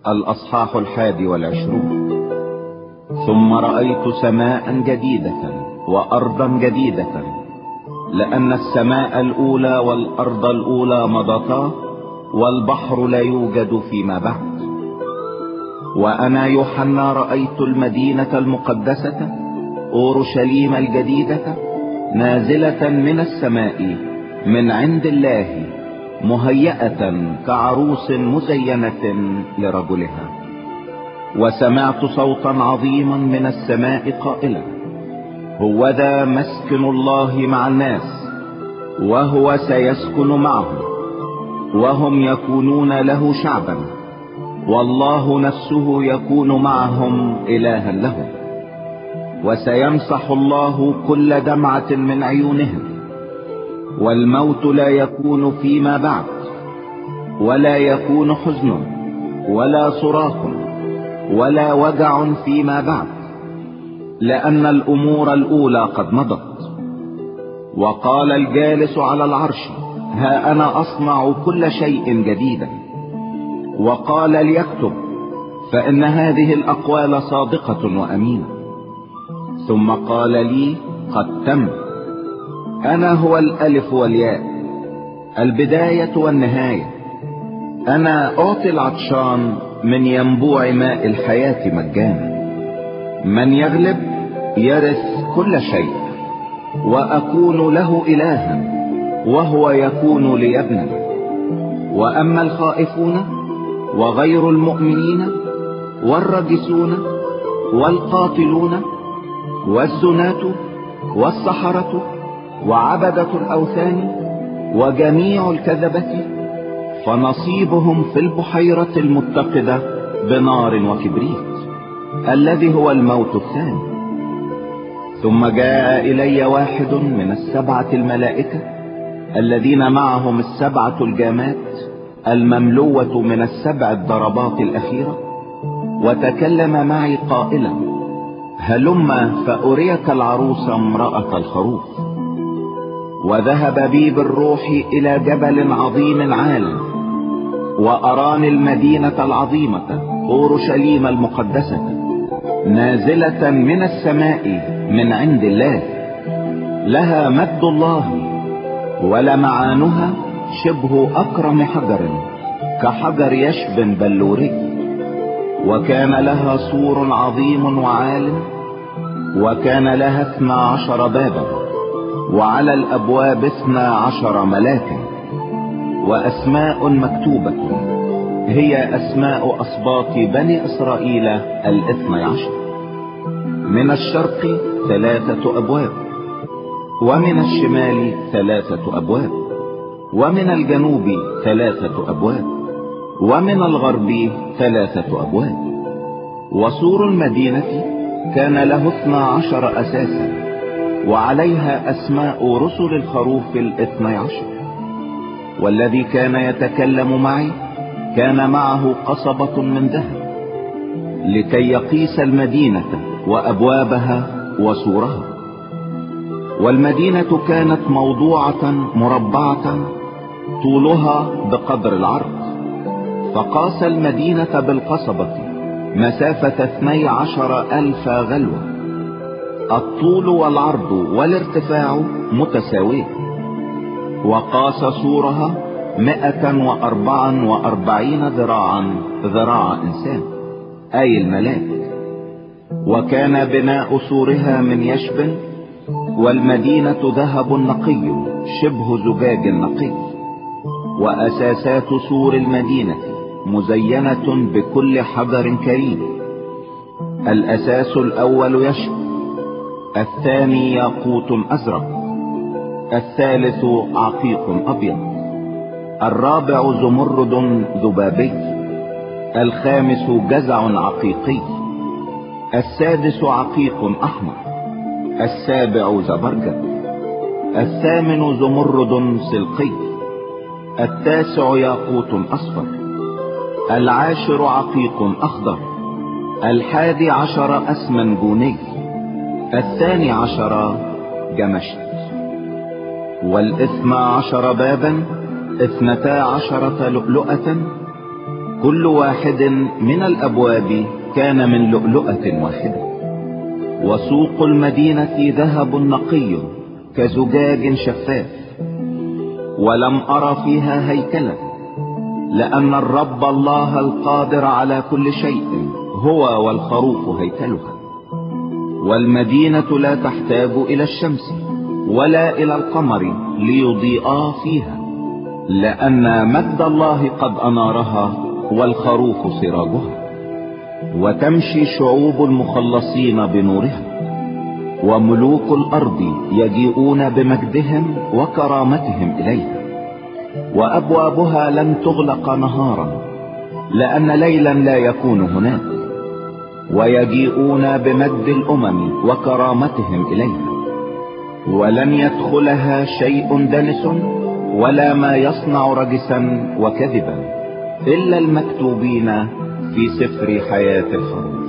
الأصحاح 21. ثم رأيت سماء جديدة وأرضا جديدة، لأن السماء الأولى والأرض الأولى مضتا، والبحر لا يوجد فيما بعد. وأنا يوحنا رأيت المدينة المقدسة أورشليم الجديدة نازلة من السماء من عند الله، مهيئة كعروس مزينة لرجلها. وسمعت صوتا عظيما من السماء قائلا: هوذا مسكن الله مع الناس، وهو سيسكن معهم، وهم يكونون له شعبا، والله نفسه يكون معهم إلها لهم. وسيمسح الله كل دمعة من عيونهم، والموت لا يكون فيما بعد، ولا يكون حزن ولا صراخ ولا وجع فيما بعد، لأن الأمور الأولى قد مضت. وقال الجالس على العرش: ها أنا أصنع كل شيء جديدا. وقال ليكتب، فإن هذه الأقوال صادقة وأمينة. ثم قال لي: قد تم. أنا هو الألف والياء، البداية والنهاية. أنا أعطي العطشان من ينبوع ماء الحياة مجانا. من يغلب يرث كل شيء، وأكون له إلها، وهو يكون لي ابنا. وأما الخائفون وغير المؤمنين والرجسون والقاتلون والزناة والسحرة وعبدة الأوثان وجميع الكذبة، فنصيبهم في البحيرة المتقدة بنار وكبريت، الذي هو الموت الثاني. ثم جاء إلي واحد من السبعة الملائكة الذين معهم السبعة الجامات المملوة من السبع الضربات الأخيرة، وتكلم معي قائلا: هلم فأريك العروس امرأة الخروف. وذهب بي بالروح إلى جبل عظيم عال، وأراني المدينة العظيمة أورشليم المقدسة نازلة من السماء من عند الله، لها مجد الله، ولمعانها شبه أكرم حجر كحجر يشب بلوري. وكان لها سور عظيم وعال، وكان لها 12 بابا، وعلى الأبواب 12 ملاكا، وأسماء مكتوبة هي أسماء أسباط بني إسرائيل 12. من الشرق 3 أبواب، ومن الشمال 3 أبواب، ومن الجنوب 3 أبواب، ومن الغرب 3 أبواب. وسور المدينة كان له 12 أساسا، وعليها أسماء رسل الخروف 12. والذي كان يتكلم معي كان معه قصبة من ذهب، لكي يقيس المدينة وأبوابها وسورها. والمدينة كانت موضوعة مربعة طولها بقدر العرض، فقاس المدينة بالقصبة مسافة 12,000 غلوة، الطول والعرض والارتفاع متساوية. وقاس سورها 144 ذراعا، ذراع إنسان أي الملاك. وكان بناء سورها من يشب، والمدينة ذهب نقي شبه زجاج نقي. وأساسات سور المدينة مزينة بكل حجر كريم. الأساس الأول يشب، الثاني ياقوت أزرق، الثالث عقيق أبيض، الرابع زمرد ذبابي، الخامس جزع عقيقي، السادس عقيق أحمر، السابع زبرجد، الثامن زمرد سلقي، التاسع ياقوت أصفر، العاشر عقيق أخضر، 11 أسمنجوني، 12 جمشت. 12 بابا 12 لؤلؤة، كل واحد من الأبواب كان من لؤلؤة واحدة. وسوق المدينة ذهب نقي كزجاج شفاف. ولم أرى فيها هيكلا، لأن الرب الله القادر على كل شيء هو والخروف هيكلها. والمدينة لا تحتاج إلى الشمس ولا إلى القمر ليضيئا فيها، لأن مجد الله قد أنارها والخروف سراجها. وتمشي شعوب المخلصين بنورها، وملوك الأرض يجيئون بمجدهم وكرامتهم إليها. وأبوابها لن تغلق نهارا، لأن ليلا لا يكون هناك. ويجيئون بمجد الأمم وكرامتهم إليها. ولن يدخلها شيء دنس ولا ما يصنع رجسا وكذبا، إلا المكتوبين في سفر حياة الخروف.